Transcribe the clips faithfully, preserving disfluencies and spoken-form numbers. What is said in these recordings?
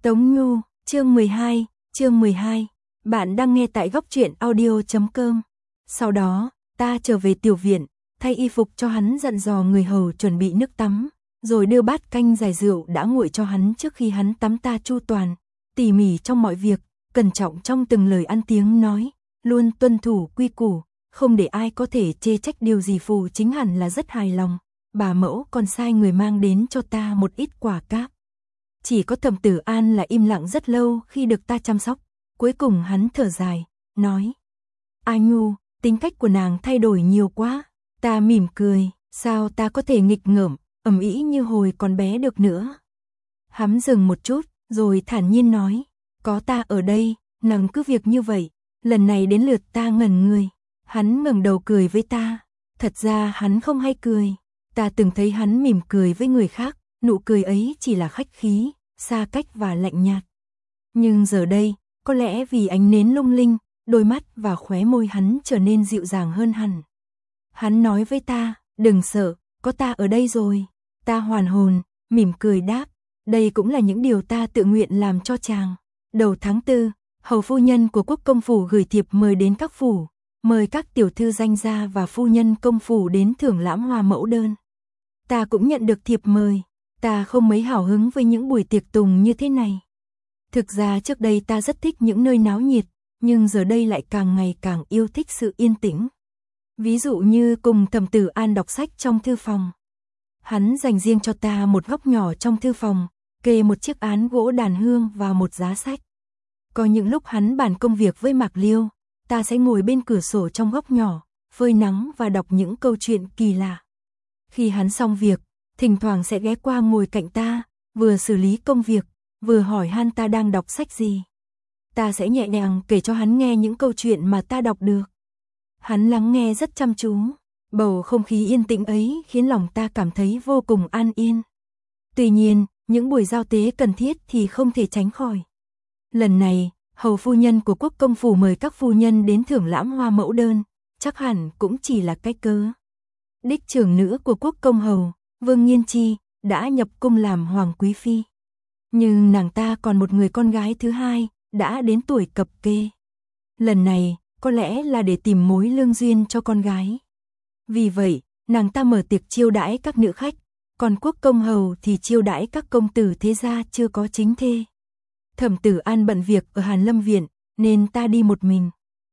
Tống Nhu, chương mười hai, chương mười hai. Bạn đang nghe tại góc truyện audio chấm com. Sau đó, ta trở về tiểu viện, thay y phục cho hắn, dặn dò người hầu chuẩn bị nước tắm, rồi đưa bát canh giải rượu đã nguội cho hắn trước khi hắn tắm. Ta chu toàn, tỉ mỉ trong mọi việc, cẩn trọng trong từng lời ăn tiếng nói, luôn tuân thủ quy củ, không để ai có thể chê trách điều gì. Phù Chính hẳn là rất hài lòng, bà mẫu còn sai người mang đến cho ta một ít quả cáp. Chỉ có Thẩm Tử An là im lặng rất lâu khi được ta chăm sóc. Cuối cùng hắn thở dài, nói: A Nhu, tính cách của nàng thay đổi nhiều quá. Ta mỉm cười, sao ta có thể nghịch ngợm, ầm ĩ như hồi còn bé được nữa. Hắn dừng một chút, rồi thản nhiên nói: có ta ở đây, nàng cứ việc như vậy. Lần này đến lượt ta ngẩn người. Hắn ngẩng đầu cười với ta. Thật ra hắn không hay cười. Ta từng thấy hắn mỉm cười với người khác, nụ cười ấy chỉ là khách khí, xa cách và lạnh nhạt. Nhưng giờ đây, có lẽ vì ánh nến lung linh, đôi mắt và khóe môi hắn trở nên dịu dàng hơn hẳn. Hắn nói với ta: đừng sợ, có ta ở đây rồi. Ta hoàn hồn, mỉm cười đáp: đây cũng là những điều ta tự nguyện làm cho chàng. Đầu tháng tư, hầu phu nhân của Quốc công phủ gửi thiệp mời đến các phủ, mời các tiểu thư danh gia và phu nhân công phủ đến thưởng lãm hoa mẫu đơn. Ta cũng nhận được thiệp mời. Ta không mấy hào hứng với những buổi tiệc tùng như thế này. Thực ra trước đây ta rất thích những nơi náo nhiệt, nhưng giờ đây lại càng ngày càng yêu thích sự yên tĩnh. Ví dụ như cùng Thẩm Tử An đọc sách trong thư phòng. Hắn dành riêng cho ta một góc nhỏ trong thư phòng, kê một chiếc án gỗ đàn hương và một giá sách. Có những lúc hắn bàn công việc với Mạc Liêu, ta sẽ ngồi bên cửa sổ trong góc nhỏ, phơi nắng và đọc những câu chuyện kỳ lạ. Khi hắn xong việc, thỉnh thoảng sẽ ghé qua ngồi cạnh ta, vừa xử lý công việc, vừa hỏi han ta đang đọc sách gì. Ta sẽ nhẹ nhàng kể cho hắn nghe những câu chuyện mà ta đọc được. Hắn lắng nghe rất chăm chú. Bầu không khí yên tĩnh ấy khiến lòng ta cảm thấy vô cùng an yên. Tuy nhiên, những buổi giao tế cần thiết thì không thể tránh khỏi. Lần này, hầu phu nhân của Quốc công phủ mời các phu nhân đến thưởng lãm hoa mẫu đơn, chắc hẳn cũng chỉ là cái cớ. Đích trưởng nữ của Quốc công hầu, Vương Nghiên Chi, đã nhập cung làm hoàng quý phi. Nhưng nàng ta còn một người con gái thứ hai, đã đến tuổi cập kê. Lần này, có lẽ là để tìm mối lương duyên cho con gái. Vì vậy, nàng ta mở tiệc chiêu đãi các nữ khách, còn Quốc công hầu thì chiêu đãi các công tử thế gia chưa có chính thê. Thẩm Tử An bận việc ở Hàn Lâm viện, nên ta đi một mình.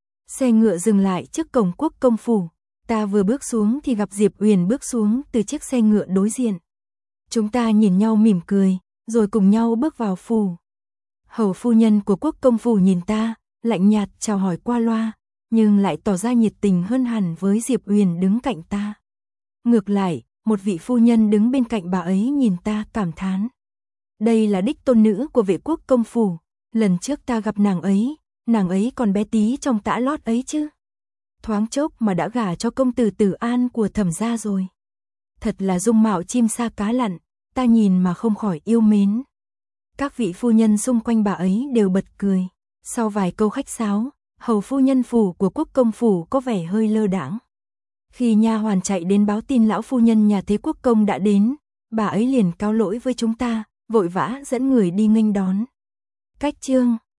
Xe ngựa dừng lại trước cổng Quốc công phủ. Ta vừa bước xuống thì gặp Diệp Uyển bước xuống từ chiếc xe ngựa đối diện. Chúng ta nhìn nhau mỉm cười, rồi cùng nhau bước vào phủ. Hầu phu nhân của Quốc công phủ nhìn ta, lạnh nhạt chào hỏi qua loa, nhưng lại tỏ ra nhiệt tình hơn hẳn với Diệp Uyển đứng cạnh ta. Ngược lại, một vị phu nhân đứng bên cạnh bà ấy nhìn ta cảm thán: đây là đích tôn nữ của Vệ Quốc công phủ. Lần trước ta gặp nàng ấy, nàng ấy còn bé tí trong tã lót ấy chứ. Thoáng chốc mà đã gả cho công tử Tử An của Thẩm gia rồi. Thật là dung mạo chim sa cá lặn, ta nhìn mà không khỏi yêu mến. Các vị phu nhân xung quanh bà ấy đều bật cười. Sau vài câu khách sáo, hầu phu nhân phủ của Quốc công phủ có vẻ hơi lơ đãng. Khi nha hoàn chạy đến báo tin lão phu nhân nhà Thế Quốc công đã đến, bà ấy liền cáo lỗi với chúng ta, vội vã dẫn người đi nghênh đón. Cách chương